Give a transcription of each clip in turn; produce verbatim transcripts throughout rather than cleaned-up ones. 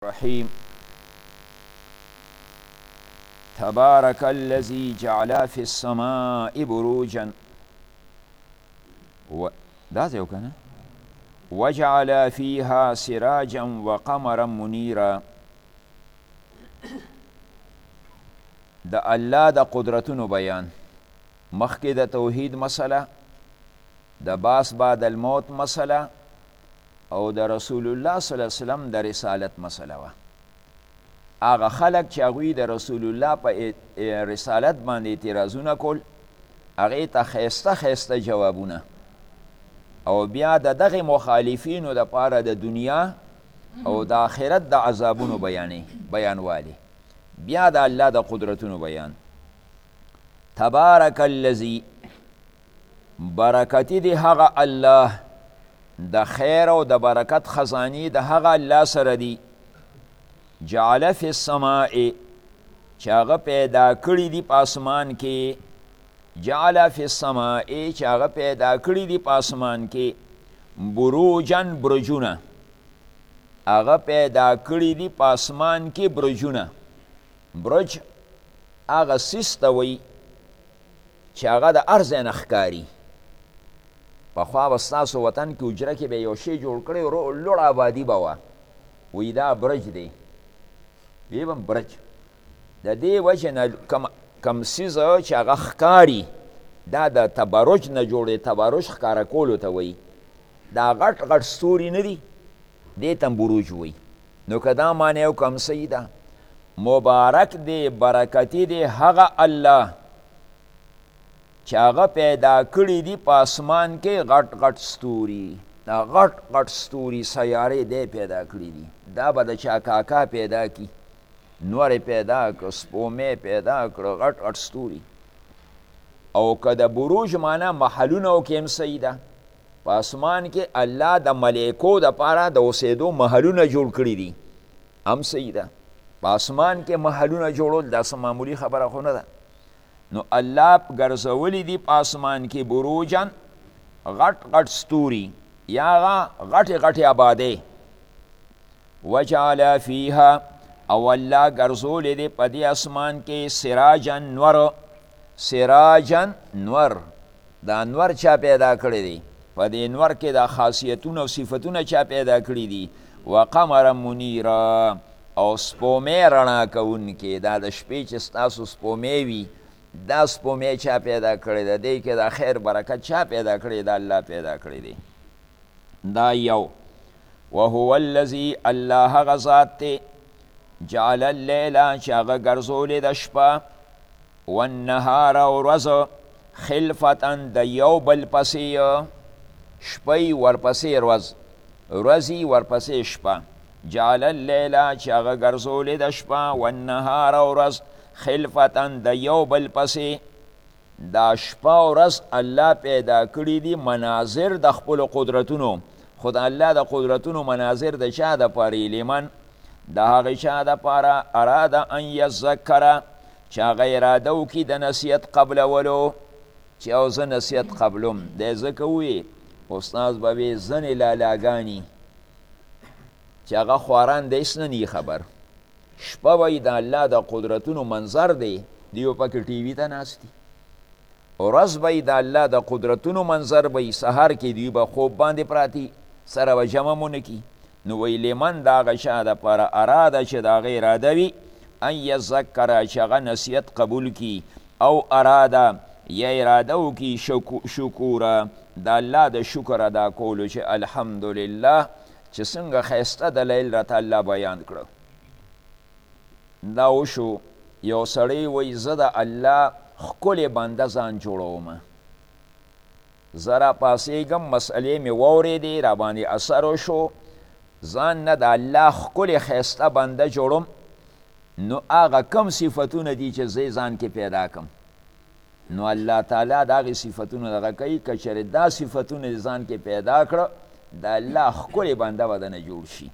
الرحيم تبارك الذي جعل في السماء بروجا و... دا ځای وکنه وجعل فيها سراجا وقمرا منيرا. د الله د قدرتونو بیان، مخکې د توحید مسله، د باس بعد الموت مسله او د رسول الله صلی الله علیه وسلم د رسالت مسله وه. هغه خلک چې هغوی د رسول الله په رسالت باندې اعتراضونه کول، هغې ته ښایسته ښایسته جوابونه، او بیا د دغې مخالفینو دپاره د دنیا او د آخرت د عذابونو بیانې بیانوالی، بیا د الله د قدرتونو بیان. تبارک الذی، برکتی دی هغه الله، د خیر او د برکت خزانی د هغه الله سره دی. جعل فی السماء، چې هغه پیدا کړي دي په آسمان کې. جعل فی السماء، چې هغه پیدا کړي دي په آسمان کې. بروجن، برجونه، هغه پیدا کړي دي په آسمان کې برجونه. برج هغه سیس ته وایي چې هغه د هر ځای نه ښکاري. پخوا به ستاسو وطن کې حجره کې به یو شی جوړ کړی و، لوړ آبادي به وه، وایي دا برج دی، ویبم برج. د دې وجې نه کم کم څیزه چې هغه ښکاري، دا د تبرج نه جوړ دی. تبرج ښکاره کولو ته وایي. دا غټ غټ ستوري نه دي، دې ته بروج وایي. نو که دا معنی او کم صحیح ده، مبارک دی، برکتی دی هغه الله چې هغه پیدا کړي دي په اسمان کې غټ غټ ستوري. دا غټ غټ ستوري سیارې دی پیدا کړي دي. دا به د چا کاکا پیدا کی، نور پیدا کړ، سپومې پیدا کړ، غټ غټ ستوري. او که د بروج معنا محلونه او کې هم صحیح ده. په اسمان کې الله د ملائکو دپاره د اوسېدو محلونه جوړ کړي دي، هم صحیح ده. په اسمان کې محلونه جوړول دا څه معمولي خبره خو نه ده. نو الله ګرځولی دي په اسمان کې بروجن، غټ غټ ستوري، یا هغه غټې غټې آبادۍ. وجعل فیها، او الله ګرځولی دی په دې اسمان کې سراجن، نور. سراجن، نور. دا نور چا پیدا کړی دی؟ په دې نور کې دا خاصیتونه او صفتونه چا پیدا کړي دي؟ وقمر منیرا، او سپومې رڼا کوونکې. دا د شپې چې ستاسو سپومې وي، دا سپومې چا پیدا کړی ده؟ دې کې دا خیر برکت چا پیدا کړی ده؟ الله پیدا کړی دی. دا یو. وهو الذي، الله هغه ذات دی، جعل اللیل، چې هغه ګرځولی د شپه، والنهار، او ورځ، خلفتا د یو بل پسې، شپی ورپسې ورځ، ورځي ورپسې شپه. جعل اللیل، چې هغه ګرځولی د شپه، والنهار، او ورځ، خلفتا د یو بل پسې. دا شپه او ورځ الله پیدا کړي دي مناظر د خپلو قدرتونو. خو د الله د قدرتونو مناظر د چا دپاره؟ لمن، د هغې چا دپاره اراده ان یذکره، چې هغه اراده وکړي د نصیحت قبلولو، چې او زه نصیحت قبلم. دی ځکه ووایي استاذ به وایي ځنې لالاګانې چې هغه خواران دی هېڅ نه نی خبر. شپه وایي د الله د قدرتونو منظر دی، دیو پکې ټي وي ته ناست دي. ورځ وایي د الله د قدرتونو منظر وایي، سهار کې دوی به خوب باندې پراتی، سره به جمع مو نه کي. نو وایي لمن، د هغه چا دپاره اراده چې د هغه اراده وي ان یذکره، چې هغه نصیحت قبول کی، او اراده، یا اراده وکي شکوره، د الله د شکر ادا کولو، چې الحمدلله چې څنګه ښایسته دلیل راته الله بیان کړه. دا وشو. یو سړی وایي زه د الله ښکلې بنده ځان جوړومه، زه را پاڅېږم، مسئلې مې واورېدې، را باندې اثر وشو، ځان نه د الله ښکلې ښایسته بنده جوړم. نو هغه کم صفتونه دي چې زه ځان کې پیدا کم؟ نو الله تعالی د هغې صفتونه دغه کوي. که چېرې دا صفتونه ځان کې پیدا کړه، د الله ښکلې بنده به دنه جوړ شي.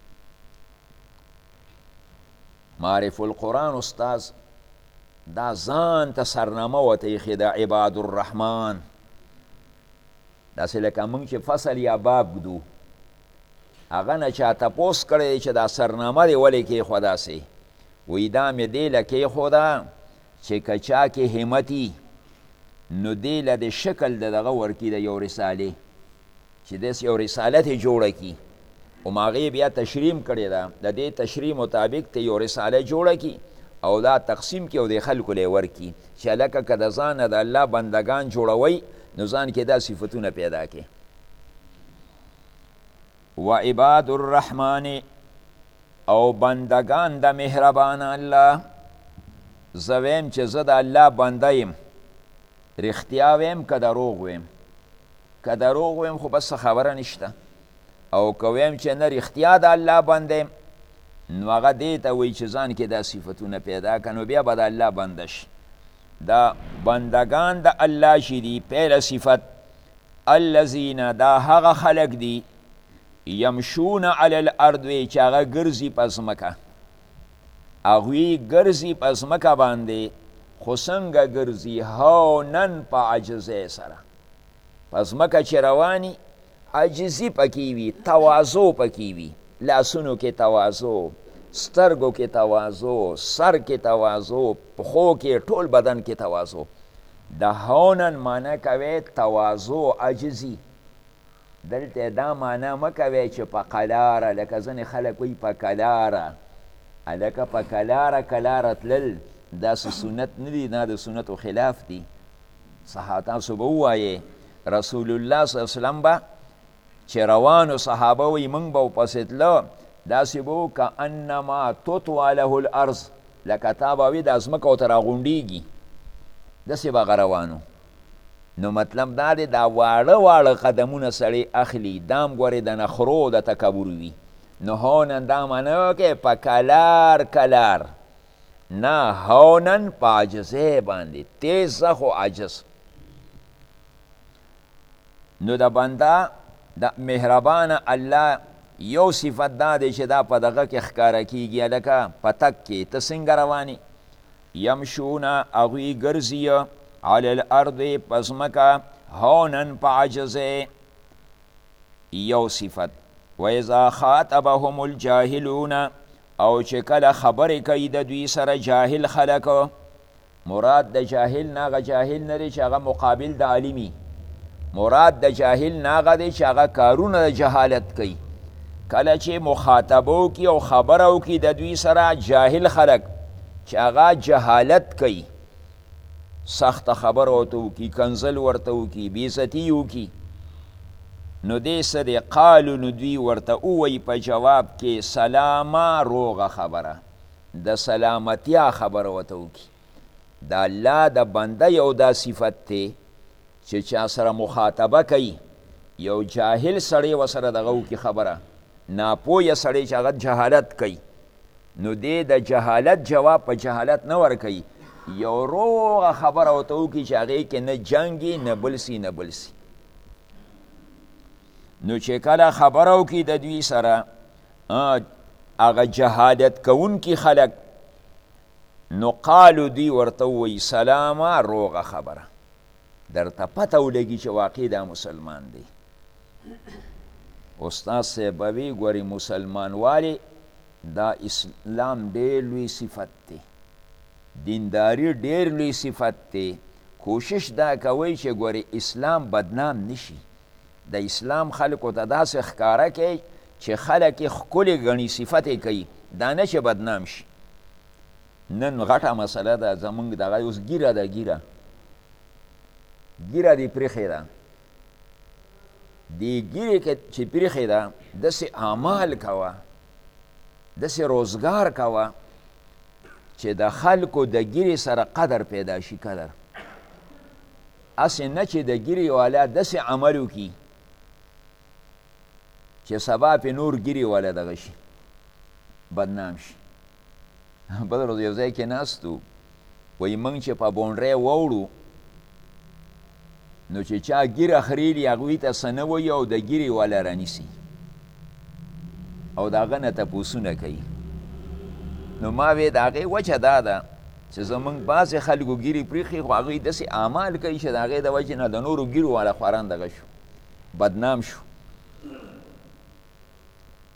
معرف القرآن استاذ دا ځان ته سرنامه ورته ایښې ده، عباد الرحمن. داسې لکه موږ چې فصل یا باب ږدو، هغه نه چا تپوس کړی چې دا سرنامه دې ولې کېښوه داسې وایي دا مې دې له کېښوده چې که چا کې همتي نو دې له د شکل د دغه ورکي د یو رسالې چې داسې یو رساله ترې جوړه کړي او هغې بیا تشریم کړې ده د دې تشریح مطابق ته یو رساله جوړه کړي او دا تقسیم کړي او د خلکو لی ورکړي چې هلکه که د ځانه د الله بندگان جوړوئ نو ځان کې دا صفتونه پیدا کړي و عباد الرحمن او بندگان د مهربان الله زه ویم چې زه د الله بنده یم رښتیا ویم که دروغ ویم که دروغ ویم خو بس خبره نشته او که ویم چې نه رښتیا د الله بنده یم نو هغه دې ته وایي چې ځان کې دا صفتونه پیدا که نو بیا به د الله بنده شي دا بندگان د الله چې دي پیله صفت الذین دا هغه خلق دي یمشون علی الارض چې هغه ګرځي په ځمکه هغوی ګرځي په ځمکه باندې خو څنګه ګرځي هونن په عجزۍ سره په ځمکه چې رواني عجزي پکې وي تواضع پکې وي لاسونو کې تواضع سترګو کې تواضع سر کې تواضع پښو کې ټول بدن کې تواضع د هونن معنی کوي تواضع عجزي دلته دا معنی مه کوئ چې په قلاره لکه ځینې خلک وایي په کلاره هلکه په کلاره کلاره تلل داسې سنت نه دي دا د سنتو خلاف دي صحا تاسو به ووایې رسول الله صلی الله وسلم به چې روانو صحابه وایي موږ به ورپسې تله داسې به و که انما تطوی له الارض لکه تا به وي دا ځمکه ورته راغونډېږي داسې به هغه روانو نو مطلب دا دی دا واړه واړه قدمونه سړی اخلي دام ګورې د نخرو د تکبر وي نو هونن دا معنی وکړې په کلار کلار نه هونن په عجزۍ باندې تیزه خو عجز نو د بنده د مهربانه الله یو صفت دا دی چې دا په دغه کې ښکاره کېږي هلکه په تک کې ته څنګه روانې یمشونه هغوی ګرځي علی الارض په ځمکه هونن په عجزۍ یو صفت و اذا خاطبهم الجاهلون او چې کله خبرې کوي د دوی سره جاهل خلک مراد د جاهل نه هغه جاهل نه دی چې هغه مقابل د عالمي مراد د جاهل نه هغه دی چې هغه کارونه د جهالت کوي کله چې مخاطبه وکړي او خبره وکړي د دوی سره جاهل خلک چې هغه جهالت کوي سخت خبر ورته وکړي کنزل ورته وکړي بېعزتي وکړي نو دې څه دی قالو نو دوی ورته ووایي په جواب کې سلامه روغه خبره د سلامتیا خبره ورته وکړي د الله د بنده یو دا صفت دی چې چا سره مخاطبه کوي یو جاهل سړی ورسره دغه وکړي خبره ناپویه سړی چې هغه جهالت کوي نو دې د جهالت جواب په جهالت نه ورکوي یو روغه خبره ورته وکړي چې هغې کې نه جنګي نه بلسي نه بلسي نو چې کله خبره وکړي د دوی سره هغه جهالت کوونکي خلک نو قالو دوی ورته ووایي سلامه روغه خبره درته پته ولګي چې واقع دا مسلمان دی استاد صاحب به وی ګورې مسلمانوالي دا اسلام ډېر لوی صفت دی دینداری ډېر لوی صفت دی کوشش دا کوئ چې ګورې اسلام بدنام نشي د اسلام خلکو ته داسې ښکاره کوي چې خلک یې ښکلې ګڼي صفت یې کوي دا نه چې بدنام شي نن غټه مسله ده زمونږ دغه اوس ګیره ده ګیره ګیره دې پرېښې ده دې ګیرې چې پرېښې ده داسې اعمال کوه داسې روزګار کوه چې د خلکو د ګیرې سره قدر پیدا شي قدر هسې نه چې د ګیرې والا داسې عمل وکړي چې سبا پې نور ګیرې والا دغه شي بدنام شي بل ورځ یو ځای کې ناست وو وایي موږ چې په بونډرۍ واوړو نو چې چا ګیره خریلي هغوی ته څه نه وایي او د ګیرې والا رانیسي او د هغه نه تپوسونه کوي نو ما وی د هغې وجه دا ده چې زمونږ بعضې خلکو ګیرې پرېښي خو هغوی داسې اعمال کوي چې د هغې د وجې نه د نورو ګیرو والا خواران دغه شو بدنام شو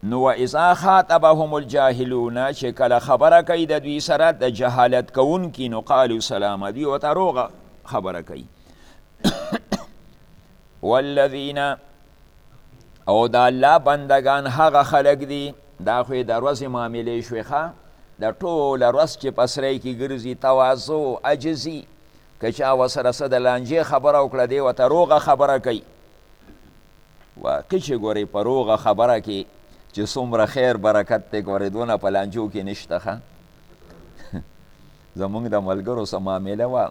نو و اذا خاطبهم الجاهلون چې کله خبره کوي د دوی سره د جهالت کوونکي نو قالو سلام دوی ورته روغه خبره کوي والذین او د الله بندگان هغه خلق دي دا خو د ورځې معاملې شوې ښه د ټوله ورځ چې په سرای کې ګرځي تواضع عجزي که چا ورسره څه د لانجې خبره وکړه دی ورته روغه خبره کوي واقع چې ګورې په روغه خبره کې چې څومره خیر برکت دی ګورې دونه په لانجو کې نشته ښه زمونږ د ملګرو څه معامله وه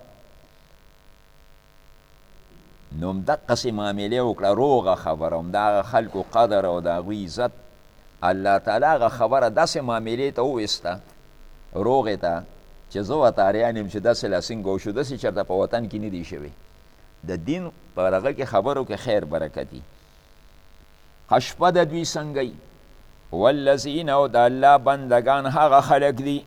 نو همدقسې معاملې وکړه روغه خبره هم د هغه خلکو قدر او د هغوی عزت الله تعالی هغه خبره داسې معاملې ته وویسته روغې ته چې زه ورته حیران یم چې داسې لا څنګه وشو داسې چېرته په وطن کې نه دی شوی د دین په هغه کې خبرو کې خیر برکت وي ښه شپه د دوی څنګه والذین او د الله بندگان هغه خلق دي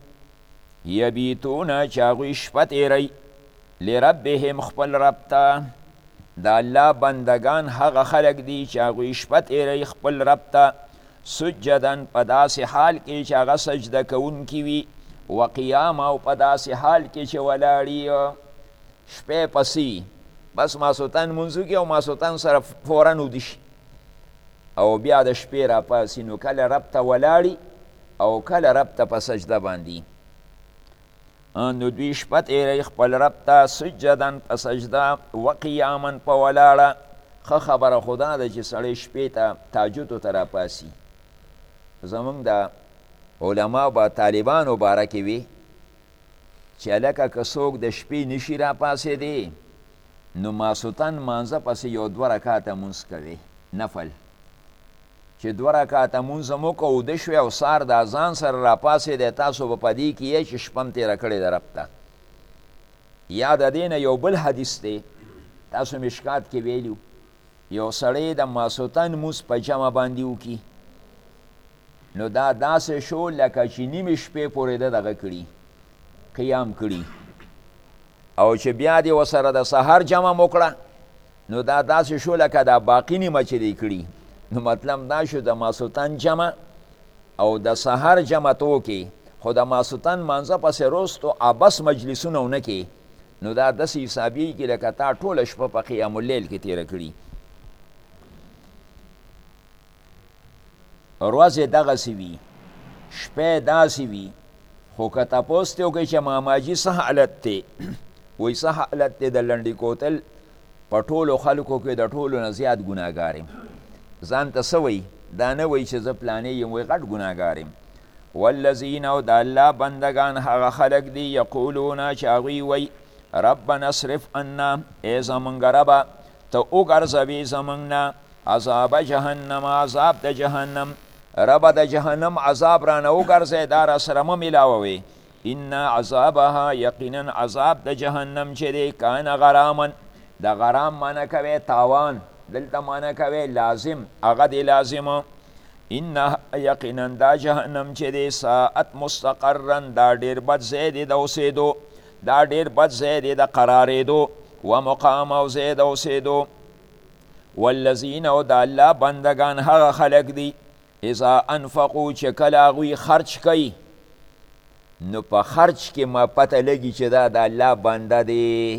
یبیتونه چې هغوی شپه تیری لربهم خپل رب ته د الله بندگان هغه خلق دي چې هغوی شپه تیری خپل رب ته سجدن په داسې حال کې چې هغه سجده کوونکي وي و قیام او په داسې حال کې چې ولاړي شپې پسې بس ماسوتن منځو کې او ماسوتن سره فورا ودي شي او بیا د شپې راپاسي نو کله رب ته ولاړي او کله رب ته په سجده باندې نو دوی شپه تیری خپل رب ته سجدن په سجده و قیاما په ولاړه ښه خبره خو دا ده چې سړی شپې ته تهجدو ته راپاسي زمونږ د علما به طالبانو باره کې وي چې هلکه که څوک د شپې نشي راپاسېدی نو ماسوتن مانځه پسې یو دوه رکاته مونځ کوي نفل چې دوه رکاته مونځ هم وکړه اوده شوې او سهار د اذان سره راپاسېدی تاسو به په دې کې یې چې شپه م تېره کړې ده رب ته یا د دې نه یو بل حدیث دی تاسو مشکات کې ویلي یو سړی د ماسوتن مونځ په جمع باندې وکړي نو دا داسې شو لکه چې نیمې شپې پورې ده دغه کړي قیام کړي او چې بیا دې ورسره د سهار جمع م وکړه نو دا داسې شو لکه دا باقي نیمه چې دی کړي نو مطلب دا شو د ماسوتن جمع او د سهار جمع ته وکړي خو د ماسوتن مانځه پسې رستو ابس مجلسونه ونه کې نو دا داسې حسابیږي لکه تا ټوله شپه په قیام اللیل کې تېره کړي ورځې دغسې وي شپې داسې وي خو که تپوس دې وکړئ چې ماماجي څه حالت دی وایي څه حالت دی د لنډې کوتل په ټولو خلکو کې د ټولو نه زیات ګناهګار یم ځان ته څه وایي دا نه وایي چې زه پلانې یم وایي غټ ګناهګار یم والذین او د الله بندگان هغه خلک دي یقولونه چې هغوی وایي ربنا اصرف عنا ای زمونږ ربه ته وګرځوې زمونږ نه عذاب جهنم عذاب د جهنم ربه د جهنم عذاب رانه وګرځې دا راسره مه میلاووې ان عذابها یقینا عذاب د جهنم چې دی کان غراما د غرام معنی کوي تاوان دلته معنی کوي لازم هغه دی لازمه ان یقینا دا جهنم چې دی ساعت مستقرا دا ډېر بد ځای دی د اوسېدو دا ډېر بد ځای دی د قرارېدو و مقام او ځای د اوسېدو والذین او د الله بندگان هغه خلق دي اذا انفقو چې کله هغوی خرچ کوي نو په خرچ کې ما پته لګي چې دا د الله بنده دی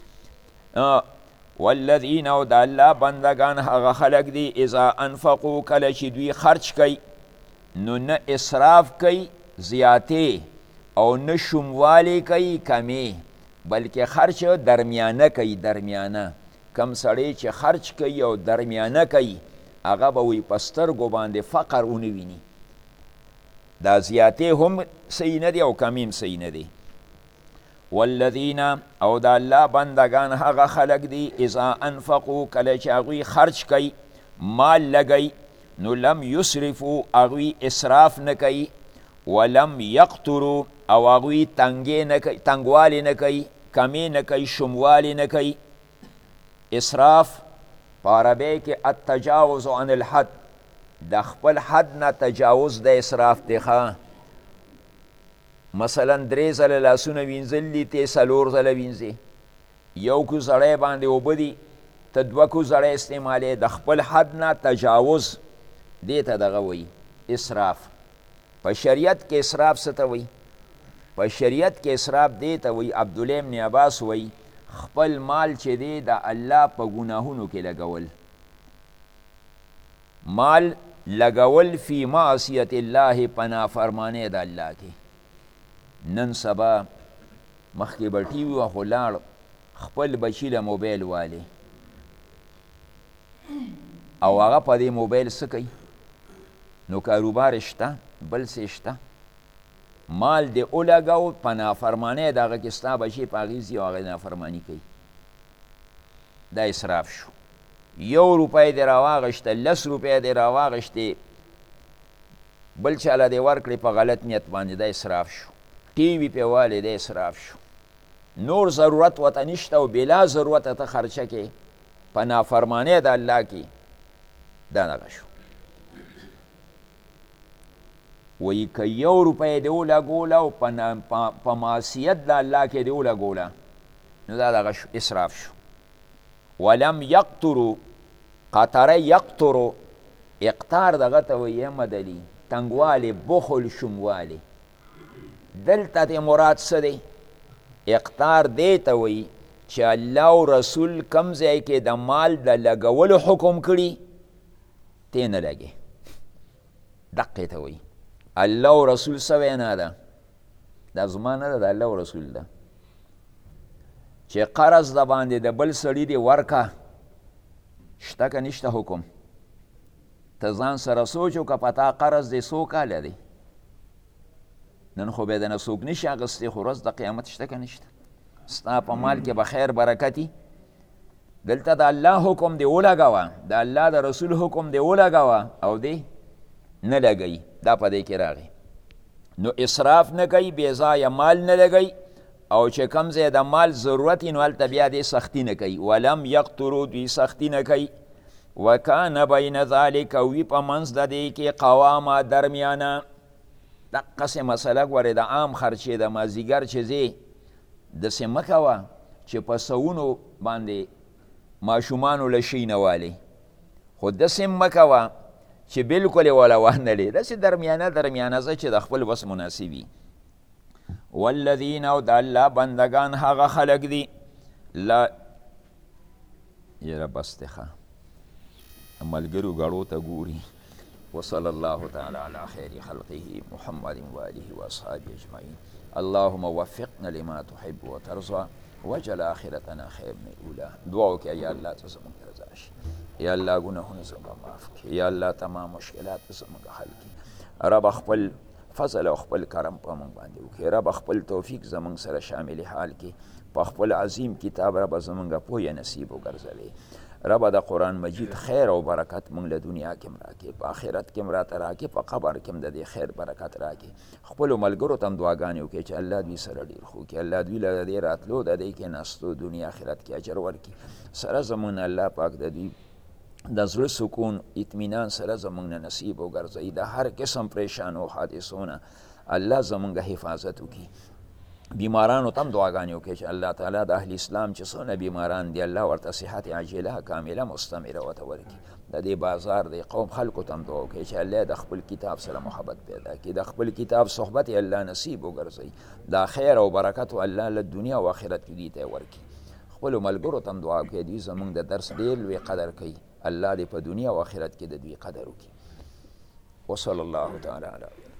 والذین او د الله بندگان هغه خلق دي اذا انفقو کله چې دوی خرچ کوي نو نه اسراف کوي زیاتې او نه شوموالی کوي کمې بلکې خرچ درمیانه کوي درمیانه کم سړی چې خرچ کوي او درمیانه کوي هغه به وی په سترګو باندې فقر ونه ویني دا زیاتې هم صحیح نه دی او کمې هم صحیح نه دی والذین او د الله بندگان هغه خلق دي اذا انفقو کله چې هغوی خرچ کوي مال لګوي نو لم یسرفو هغوی اسراف نه کوي ولم یقترو او هغوی تنګوالی نه کوي کمې نه کوي شموالی نه کوي اسراف په عربی کې التجاوز عن الحد د خپل حد نه تجاوز د اسراف دی ښه مثلا درې ځله لاسونه وینځل دي ته څلور ځله وینځې یو کو زړی باندې اوبه دي ته دوه کو زړی استعمالې د خپل حد نه تجاوز دې ته دغه وایي اسراف په شریعت کې اسراف څه ته وایي په شریعت کې اسراف دی ته وایي عبدالله ابن عباس وایي خپل مال چې دی د الله په ګناهونو کې لګول مال لګول فی معصیت الله په نافرمانۍ د الله کې نن سبا مخکې به ټي وي خو لاړ خپل بچي له موبایل والي او هغه په دې موبایل څه کوي نو کاروبار شته بل څه شته مال دې ولګو په نافرمانۍ د هغه کې ستا بچي په هغې ځي او هغه نافرماني کوي دا اسراف شو یو روپۍ دې راواغېسته لس روپۍ دې راواغېستې بل چاله دې ورکړې په غلط نیت باندې دا اسراف شو ټي وي پې والې دا اسراف شو نور ضرورت ورته نشته او بلا ضرورته ته خرچه کې په نافرمانۍ د الله کې دا دغه شو وایي که یو روپۍ دې ولګوله او په معصیت د الله کې دې ولګوله نو دا دغه شو اسراف شو ولم یقترو قطره یقترو اقتار دغه ته وایي مدلي تنګوالی بخل شوموالی دلته دې مراد څه دی اقتار دی ته وایي چې الله او رسول کم ځای کې د مال د لګولو حکم کړي تی نه لګې دقې ته وایي الله او رسول څه وینا ده دا زما نه ده د الله او رسول ده چې قرض د باندې د بل سړي دې ورکه شته که نشته حکم ته ځان سره سوچ وکړه په تا قرض دی څو کاله دی نن خو بیا دنه څوک نشي اخیستی خو ورځ د قیامت شته که نشته ستا په مال کې به خیر برکتي دلته د الله حکم دی ولګوه د الله د رسول حکم دی ولګوه او دی نه لګوي دا په دې کې راغی نو اسراف نه کوي بې ځایه مال نه لګوي او چې کم ځای د مال ضرورت نو هلته بیا دې سختي نه کوي ولم یقترو دوی سختي نه کوي وکانه بین ذلک وي په منځ د دې کې قوامه درمیانه دقسې مسله ګورې د عام خرچې د مازدیګر چې ځې داسې مه کوه چې په سوونو باندې ماشومانو له شي نه والې خو داسې مه کوه چې بلکل یې وله وانهلې داسې درمیانه درمیانه ځه چې د خپل بس مناسب وي والذین او د الله بندگان هغه خلق دي لا یره بس دی ښه ملګرو ګړو ته ګوري وصلى الله تعالى على خير خلقه محمد وآله وأصحابه أجمعين اللهم وفقنا لما تحب وترضى وجل آخرتنا خير من الأولى دعوك يا الله تزمن رضاش يا الله گناهونه زموږ معاف کړي یا الله تمام مشکلات زموږ حل کړي رب خپل فضل او خپل کرم په موږ باندې وکړي رب خپل توفیق زموږ سره شامل حال کړي په خپل عظیم کتاب رب زموږ پوهه نصیب وګرځوي رب د قرآن مجید خیر او برکت موږ له دنیا کې هم راکړي په آخرت کې هم راته راکړي په قبر کې هم د دې خیر برکت راکړي خپلو ملګرو ته هم دعاګانې وکړي چې الله دوی سره ډېر ښه وکړي الله دوی له د دې راتلو د دې کېناستو دنیا آخرت کې اجر ورکړي سره زموږ الله پاک د دوی د زړه سکون اطمینان سره زموږ نه نصیب وګرځوي د هر قسم پریشانو حادثونه الله زموږ حفاظت وکړي بیمارانو تم دعاګانې وکړي چې الله تعالی د اهل اسلام چې څونه بیماران دي الله ورته صحت عاجله کامله مستمره ورته ورکړي د دې بازار د قوم خلکو تم دعا وکړي چې الله د خپل کتاب سره محبت پیدا کړي د خپل کتاب صحبت الله نصیب وګرځوي دا خیر او برکت الله له دنیا او آخرت کې دوی ته ورکړي خپلو ملګرو تم دعا وکړي دوی زموږ د درس ډېر لوی قدر کوي الله دې په دنیا او آخرت کې د دوی قدر وکړي وصلی الله تعالی علی